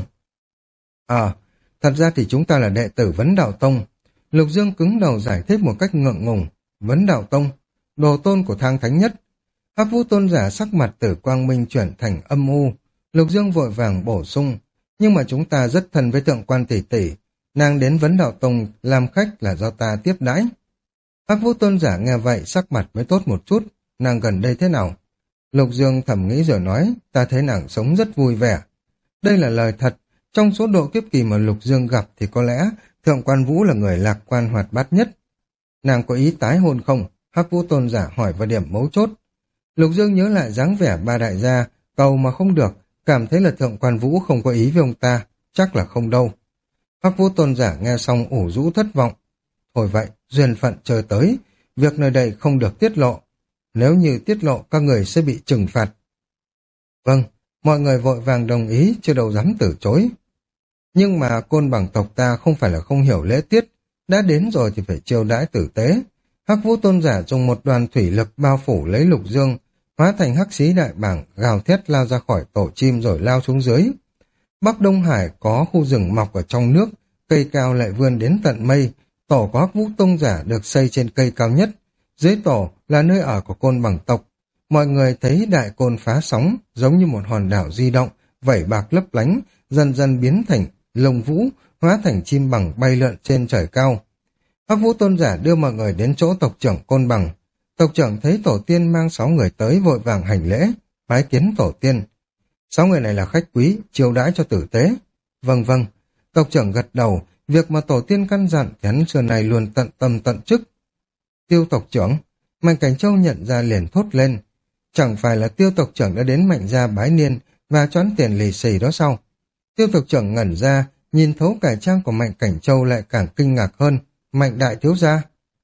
Thật ra thì chúng ta là đệ tử Vấn Đạo Tông. Lục Dương cứng đầu giải thích một cách ngượng ngùng. Vấn Đạo Tông, đồ tôn của Thang Thánh Nhất. Hắc Vũ Tôn giả sắc mặt từ quang minh chuyển thành âm u. Lục Dương vội vàng bổ sung. Nhưng mà chúng ta rất thân với Thượng Quan tỷ tỷ. Nàng đến Vấn Đạo Tông làm khách là do ta tiếp đãi. Hắc Vũ Tôn giả nghe vậy sắc mặt mới tốt một chút. Nàng gần đây thế nào? Lục Dương thầm nghĩ rồi nói, ta thấy nàng sống rất vui vẻ. Đây là lời thật. Trong số độ kiếp kỳ mà Lục Dương gặp thì có lẽ Thượng Quan Vũ là người lạc quan hoạt bát nhất. Nàng có ý tái hôn không? Hắc Vũ Tôn giả hỏi vào điểm mấu chốt. Lục Dương nhớ lại dáng vẻ ba đại gia, cầu mà không được, cảm thấy là Thượng Quan Vũ không có ý với ông ta, chắc là không đâu. Hắc Vũ Tôn giả nghe xong ủ rũ thất vọng. Thôi vậy, duyên phận chờ tới, việc nơi đây không được tiết lộ. Nếu như tiết lộ, các người sẽ bị trừng phạt. Vâng, mọi người vội vàng đồng ý, chưa đâu dám từ chối. Nhưng mà Côn Bằng tộc ta không phải là không hiểu lễ tiết, đã đến rồi thì phải chiêu đãi tử tế. Hắc Vũ Tôn giả dùng một đoàn thủy lực bao phủ lấy Lục Dương, hóa thành hắc xí đại bảng, gào thét lao ra khỏi tổ chim rồi lao xuống dưới. Bắc Đông Hải có khu rừng mọc ở trong nước, cây cao lại vươn đến tận mây, tổ của Hắc Vũ Tôn giả được xây trên cây cao nhất. Dưới tổ là nơi ở của Côn Bằng tộc. Mọi người thấy đại côn phá sóng, giống như một hòn đảo di động, vảy bạc lấp lánh, dần dần biến thành lông vũ, hóa thành chim bằng bay lượn trên trời cao. Hắc Vũ Tôn giả đưa mọi người đến chỗ tộc trưởng Côn Bằng. Tộc trưởng thấy tổ tiên mang 6 người tới vội vàng hành lễ, bái kiến tổ tiên. 6 người này là khách quý, chiêu đãi cho tử tế. Vâng vâng, tộc trưởng gật đầu, việc mà tổ tiên căn dặn thì hắn xưa này luôn tận tâm tận chức. Tiêu tộc trưởng, Mạnh Cảnh Châu nhận ra liền thốt lên. Chẳng phải là Tiêu tộc trưởng đã đến Mạnh gia bái niên và choán tiền lì xì đó sao? Tiêu tộc trưởng ngẩn ra, nhìn thấu cải trang của Mạnh Cảnh Châu lại càng kinh ngạc hơn. Mạnh đại thiếu gia.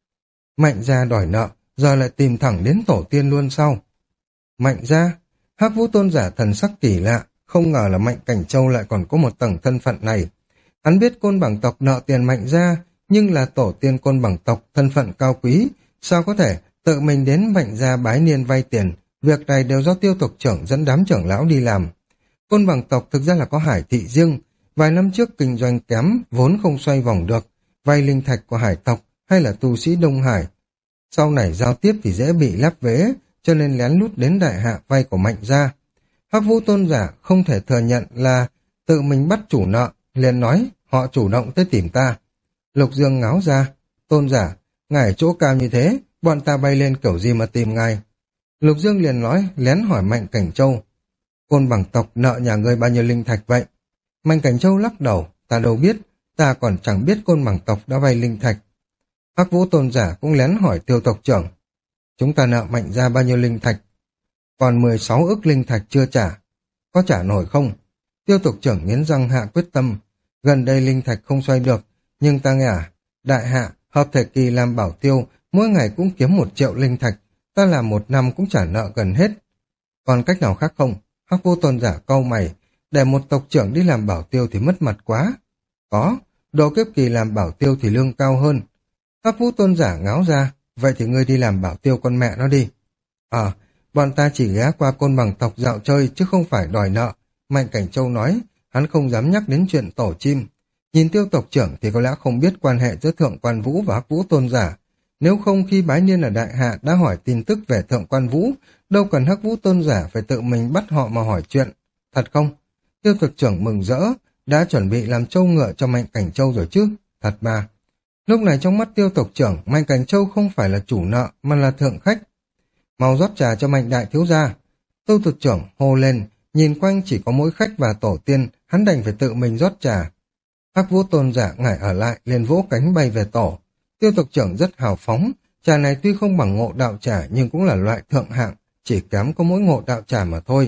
Mạnh gia đòi nợ, giờ lại tìm thẳng đến tổ tiên luôn sao? Mạnh gia? Hắc Vũ Tôn giả thần sắc kỳ lạ, không ngờ là Mạnh Cảnh Châu lại còn có một tầng thân phận này. Hắn biết Côn Bằng tộc nợ tiền Mạnh gia, nhưng là tổ tiên Côn Bằng tộc thân phận cao quý, sao có thể tự mình đến Mạnh gia bái niên vay tiền? Việc này đều do Tiêu tộc trưởng dẫn đám trưởng lão đi làm. Côn Bằng tộc thực ra là có hải thị riêng, vài năm trước kinh doanh kém, vốn không xoay vòng được, vay linh thạch của hải tộc hay là tu sĩ Đông Hải. Sau này giao tiếp thì dễ bị lắp vế, cho nên lén lút đến đại hạ vay của Mạnh gia. Hắc Vũ Tôn giả không thể thừa nhận là tự mình bắt chủ nợ, liền nói họ chủ động tới tìm ta. Lục Dương ngáo ra, Tôn giả, ngài chỗ cao như thế, bọn ta bay lên kiểu gì mà tìm ngài? Lục Dương liền nói, lén hỏi Mạnh Cảnh Châu. Côn Bằng tộc nợ nhà ngươi bao nhiêu linh thạch vậy? Mạnh Cảnh Châu lắc đầu, ta đâu biết, ta còn chẳng biết Côn Bằng tộc đã vay linh thạch. Hắc Vũ Tôn giả cũng lén hỏi Tiêu tộc trưởng. Chúng ta nợ Mạnh gia bao nhiêu linh thạch? Còn 16 ức linh thạch chưa trả. Có trả nổi không? Tiêu tộc trưởng nghiến răng hạ quyết tâm. Gần đây linh thạch không xoay được, nhưng ta nghe đại hạ, hợp thể kỳ làm bảo tiêu, mỗi ngày cũng kiếm 1 triệu linh thạch, ta làm 1 năm cũng trả nợ gần hết. Còn cách nào khác không? Hắc Vũ Tôn giả cau mày, để một tộc trưởng đi làm bảo tiêu thì mất mặt quá. Có, độ kiếp kỳ làm bảo tiêu thì lương cao hơn. Hắc Vũ Tôn giả ngáo ra, vậy thì ngươi đi làm bảo tiêu con mẹ nó đi. bọn ta chỉ ghé qua Côn Bằng tộc dạo chơi chứ không phải đòi nợ. Mạnh Cảnh Châu nói, hắn không dám nhắc đến chuyện tổ chim. Nhìn Tiêu tộc trưởng thì có lẽ không biết quan hệ giữa Thượng Quan Vũ và Hắc Vũ Tôn giả. Nếu không khi Bái Niên ở Đại Hạ đã hỏi tin tức về Thượng Quan Vũ, đâu cần Hắc Vũ Tôn giả phải tự mình bắt họ mà hỏi chuyện. Thật không? Tiêu tộc trưởng mừng rỡ, đã chuẩn bị làm trâu ngựa cho Mạnh Cảnh Châu rồi chứ? Thật mà. Lúc này trong mắt Tiêu tộc trưởng, Mạnh Cảnh Châu không phải là chủ nợ mà là thượng khách. Mau rót trà cho Mạnh đại thiếu gia. Tiêu tộc trưởng hô lên, nhìn quanh chỉ có mỗi khách và tổ tiên, hắn đành phải tự mình rót trà. Hắc Vũ Tôn giả ngại ở lại, liền vỗ cánh bay về tổ. Tiêu tộc trưởng rất hào phóng, trà này tuy không bằng Ngộ Đạo trà nhưng cũng là loại thượng hạng, chỉ kém có mỗi Ngộ Đạo trà mà thôi.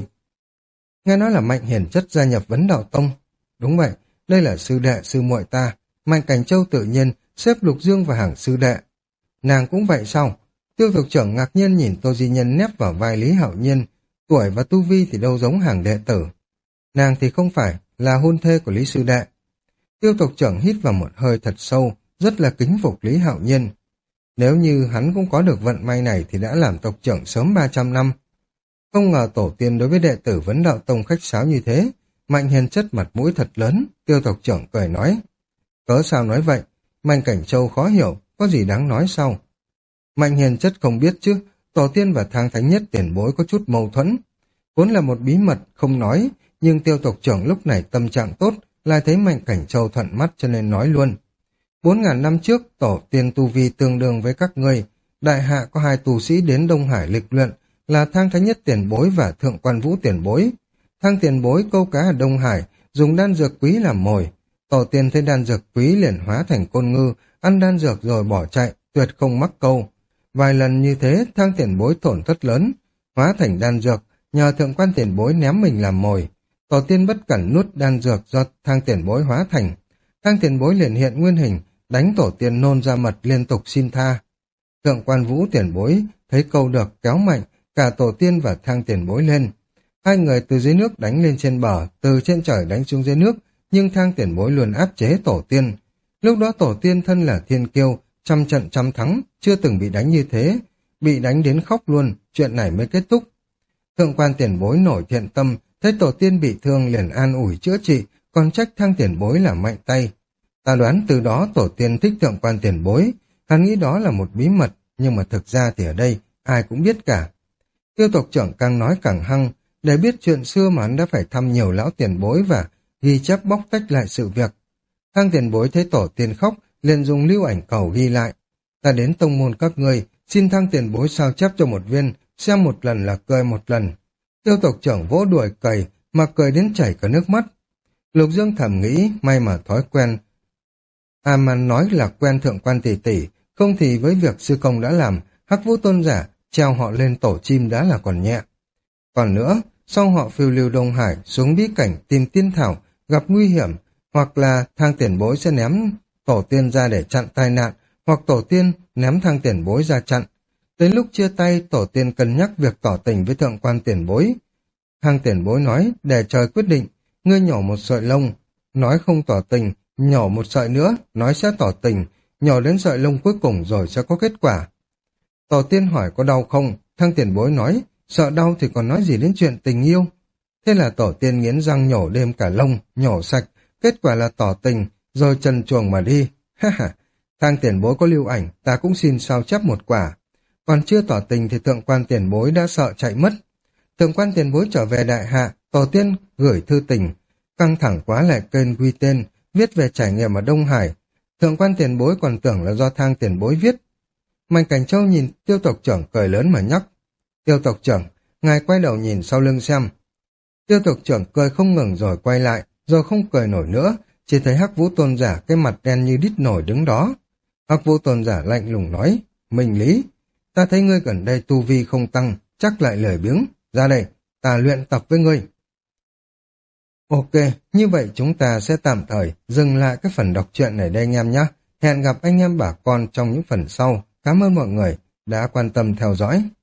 Nghe nói là Mạnh Hiền Chất gia nhập Vấn Đạo Tông. Đúng vậy, đây là sư đệ sư muội ta. Mạnh Cảnh Châu tự nhiên xếp Lục Dương vào hàng sư đệ. Nàng cũng vậy sao? Tiêu tộc trưởng ngạc nhiên nhìn Tô Di Nhân nép vào vai Lý Hạo Nhiên, tuổi và tu vi thì đâu giống hàng đệ tử. Nàng thì không phải, là hôn thê của Lý sư đệ. Tiêu tộc trưởng hít vào một hơi thật sâu, rất là kính phục Lý Hạo Nhiên. Nếu như hắn cũng có được vận may này thì đã làm tộc trưởng sớm 300 năm. Không ngờ tổ tiên đối với đệ tử Vấn Đạo Tông khách sáo như thế. Mạnh Hiền Chất mặt mũi thật lớn, Tiêu tộc trưởng cười nói. Cớ sao nói vậy? Mạnh Cảnh Châu khó hiểu, có gì đáng nói sao? Mạnh Hiền Chất không biết chứ, tổ tiên và Thang Thánh Nhất tiền bối có chút mâu thuẫn. Vốn là một bí mật, không nói, nhưng Tiêu tộc trưởng lúc này tâm trạng tốt, lại thấy Mạnh Cảnh Châu thuận mắt cho nên nói luôn. 4.000 năm trước, tổ tiên tu vi tương đương với các ngươi. Đại hạ có 2 tu sĩ đến Đông Hải lịch luyện, là Thang Thánh Nhất tiền bối và Thượng Quan Vũ tiền bối. Thang tiền bối câu cá ở Đông Hải, dùng đan dược quý làm mồi. Tổ tiên thấy đan dược quý liền hóa thành côn ngư, ăn đan dược rồi bỏ chạy, tuyệt không mắc câu. Vài lần như thế, Thang tiền bối tổn thất lớn, hóa thành đan dược, nhờ Thượng Quan tiền bối ném mình làm mồi. Tổ tiên bất cẩn nuốt đan dược do Thang tiền bối hóa thành. Thang tiền bối liền hiện nguyên hình, đánh tổ tiên nôn ra mật liên tục xin tha. Thượng Quan Vũ tiền bối thấy câu được kéo mạnh, cả tổ tiên và Thang tiền bối lên. 2 người từ dưới nước đánh lên trên bờ, từ trên trời đánh xuống dưới nước, nhưng Thang tiền bối luôn áp chế tổ tiên. Lúc đó tổ tiên thân là thiên kiêu, trăm trận trăm thắng, chưa từng bị đánh như thế, bị đánh đến khóc luôn, chuyện này mới kết thúc. Thượng Quan tiền bối nổi thiện tâm, thấy tổ tiên bị thương liền an ủi chữa trị, còn trách Thang tiền bối là mạnh tay. Ta đoán từ đó tổ tiên thích Thượng Quan tiền bối, hắn nghĩ đó là một bí mật, nhưng mà thực ra thì ở đây ai cũng biết cả. Tiêu tộc trưởng càng nói càng hăng, để biết chuyện xưa mà hắn đã phải thăm nhiều lão tiền bối và ghi chép bóc tách lại sự việc. Thang tiền bối thấy tổ tiên khóc, liền dùng lưu ảnh cầu ghi lại. Ta đến tông môn các ngươi, xin Thang tiền bối sao chép cho một viên, xem một lần là cười một lần. Tiêu tộc trưởng vỗ đuổi cầy, mà cười đến chảy cả nước mắt. Lục Dương thầm nghĩ, may mà thói quen. Mà nói là quen Thượng Quan tỷ tỷ, không thì với việc sư công đã làm, Hắc Vũ Tôn giả treo họ lên tổ chim đã là còn nhẹ. Còn nữa, sau họ phiêu lưu Đông Hải xuống bí cảnh tìm tiên thảo, gặp nguy hiểm, hoặc là Thang tiền bối sẽ ném tổ tiên ra để chặn tai nạn, hoặc tổ tiên ném Thang tiền bối ra chặn. Đến lúc chia tay, tổ tiên cân nhắc việc tỏ tình với Thượng Quan tiền bối. Thang tiền bối nói, để trời quyết định, ngươi nhổ một sợi lông, nói không tỏ tình, nhổ một sợi nữa, nói sẽ tỏ tình, nhổ đến sợi lông cuối cùng rồi sẽ có kết quả. Tổ tiên hỏi có đau không, Thang tiền bối nói, sợ đau thì còn nói gì đến chuyện tình yêu. Thế là tổ tiên nghiến răng nhổ đêm cả lông, nhổ sạch, kết quả là tỏ tình, rồi trần truồng mà đi. Ha ha, Thang tiền bối có lưu ảnh, ta cũng xin sao chép một quả. Còn chưa tỏ tình thì Thượng Quan tiền bối đã sợ chạy mất. Thượng Quan tiền bối trở về Đại Hạ, tổ tiên gửi thư tình, căng thẳng quá lại kênh ghi tên, viết về trải nghiệm ở Đông Hải. Thượng Quan tiền bối còn tưởng là do Thang tiền bối viết. Mạnh Cảnh Châu nhìn Tiêu tộc trưởng cười lớn mà nhắc. Tiêu tộc trưởng, ngài quay đầu nhìn sau lưng xem. Tiêu tộc trưởng cười không ngừng rồi quay lại, rồi không cười nổi nữa, chỉ thấy Hắc Vũ Tôn giả cái mặt đen như đít nổi đứng đó. Hắc Vũ Tôn giả lạnh lùng nói, Minh Lý, ta thấy ngươi gần đây tu vi không tăng, chắc lại lười biếng, ra đây, ta luyện tập với ngươi. Ok, như vậy chúng ta sẽ tạm thời dừng lại cái phần đọc truyện này đây anh em nhé. Hẹn gặp anh em bà con trong những phần sau. Cảm ơn mọi người đã quan tâm theo dõi.